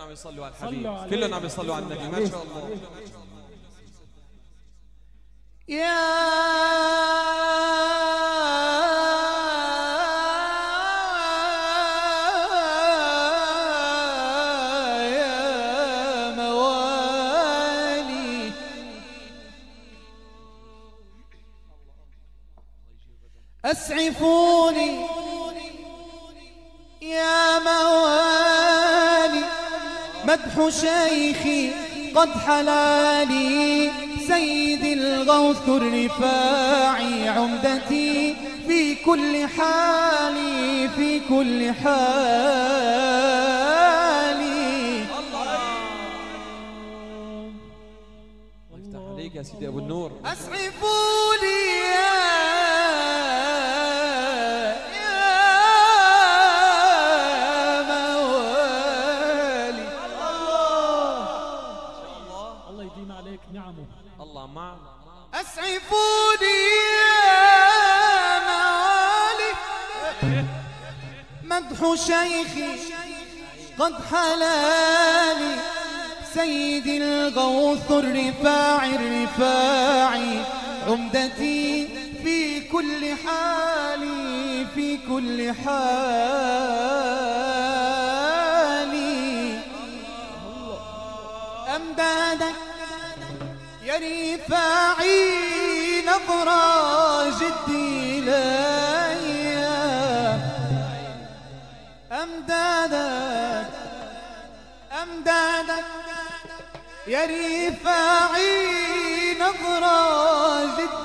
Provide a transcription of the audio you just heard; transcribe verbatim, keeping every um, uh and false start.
عم يصلوا على الحبيب، كلهم عم يصلوا على النبي، ما شاء الله. يا أسعفوني يا موالي، مدح شيخي قد حلالي، سيد الغوث الرفاعي عمدتي في كل حال، في كل حال. الله يفتح عليك يا سيدي أبو النور. أسعفوني الله معك. أسعفوني يا موالي، مدح شيخي قد حلالي، سيد الغوث الرفاعي الرفاعي عمدتي في كل حال، في كل حال. أمدادك يا رفاعي نظرة جدي ليا، أمدادك أمدادك يا رفاعي نظرة جدي